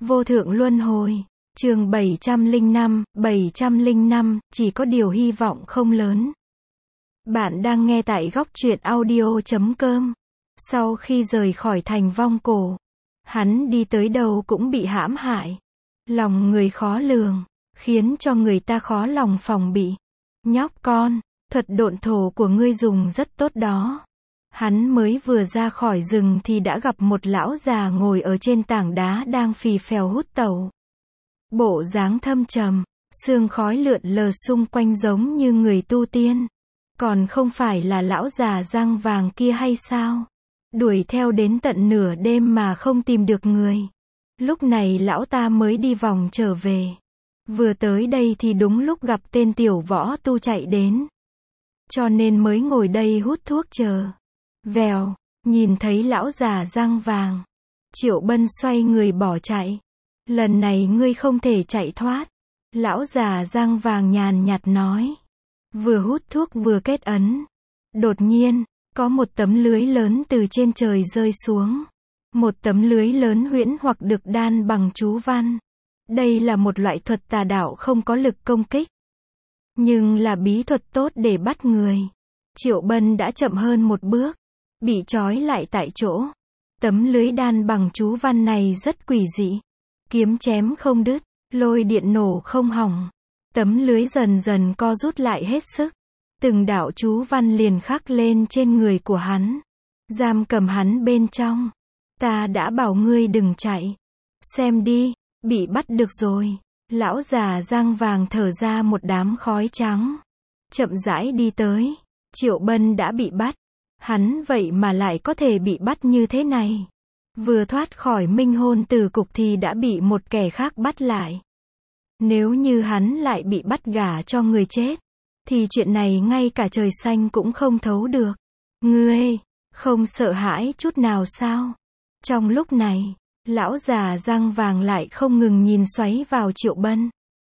Vô thượng luân hồi. Chương 705, chỉ có điều hy vọng không lớn. Bạn đang nghe tại góc truyện audio.com. Sau khi rời khỏi thành vong cổ, hắn đi tới đâu cũng bị hãm hại. Lòng người khó lường, khiến cho người ta khó lòng phòng bị. Nhóc con, thuật độn thổ của ngươi dùng rất tốt đó. Hắn mới vừa ra khỏi rừng thì đã gặp một lão già ngồi ở trên tảng đá đang phì phèo hút tẩu. Bộ dáng thâm trầm, sương khói lượn lờ xung quanh giống như người tu tiên. Còn không phải là lão già răng vàng kia hay sao? Đuổi theo đến tận nửa đêm mà không tìm được người. Lúc này lão ta mới đi vòng trở về. Vừa tới đây thì đúng lúc gặp tên tiểu võ tu chạy đến. Cho nên mới ngồi đây hút thuốc chờ. Vèo, nhìn thấy lão già răng vàng. Triệu Bân xoay người bỏ chạy. Lần này ngươi không thể chạy thoát. Lão già răng vàng nhàn nhạt nói. Vừa hút thuốc vừa kết ấn. Đột nhiên, có một tấm lưới lớn từ trên trời rơi xuống. Một tấm lưới lớn huyễn hoặc được đan bằng chú văn. Đây là một loại thuật tà đạo không có lực công kích. Nhưng là bí thuật tốt để bắt người. Triệu Bân đã chậm hơn một bước. Bị trói lại tại chỗ. Tấm lưới đan bằng chú văn này rất quỷ dị. Kiếm chém không đứt, lôi điện nổ không hỏng. Tấm lưới dần dần co rút lại hết sức. Từng đạo chú văn liền khắc lên trên người của hắn. Giam cầm hắn bên trong. Ta đã bảo ngươi đừng chạy. Xem đi, bị bắt được rồi. Lão già răng vàng thở ra một đám khói trắng. Chậm rãi đi tới. Triệu Bân đã bị bắt. Hắn vậy mà lại có thể bị bắt như thế này. Vừa thoát khỏi minh hôn tử cục thì đã bị một kẻ khác bắt lại. Nếu như hắn lại bị bắt gả cho người chết, thì chuyện này ngay cả trời xanh cũng không thấu được. Ngươi, không sợ hãi chút nào sao? Trong lúc này, lão già răng vàng lại không ngừng nhìn xoáy vào Triệu Bân.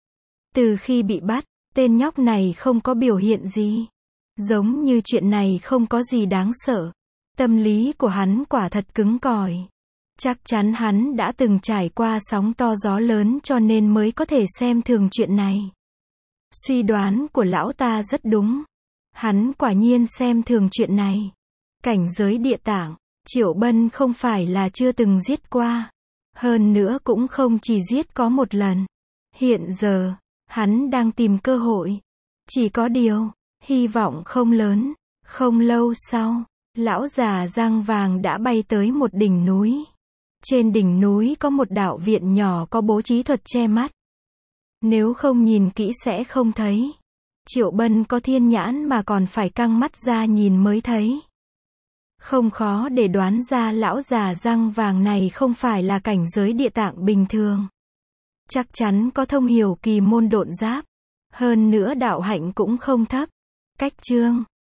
Từ khi bị bắt, tên nhóc này không có biểu hiện gì. Giống như chuyện này không có gì đáng sợ. Tâm lý của hắn quả thật cứng cỏi. Chắc chắn hắn đã từng trải qua sóng to gió lớn cho nên mới có thể xem thường chuyện này. Suy đoán của lão ta rất đúng. Hắn quả nhiên xem thường chuyện này. Cảnh giới địa tạng, Triệu Bân không phải là chưa từng giết qua. Hơn nữa cũng không chỉ giết có một lần. Hiện giờ, hắn đang tìm cơ hội. Chỉ có điều, hy vọng không lớn. Không lâu sau, lão già răng vàng đã bay tới một đỉnh núi. Trên đỉnh núi có một đạo viện nhỏ có bố trí thuật che mắt. Nếu không nhìn kỹ sẽ không thấy. Triệu Bân có thiên nhãn mà còn phải căng mắt ra nhìn mới thấy. Không khó để đoán ra lão già răng vàng này không phải là cảnh giới địa tạng bình thường. Chắc chắn có thông hiểu kỳ môn độn giáp. Hơn nữa đạo hạnh cũng không thấp. Cách chương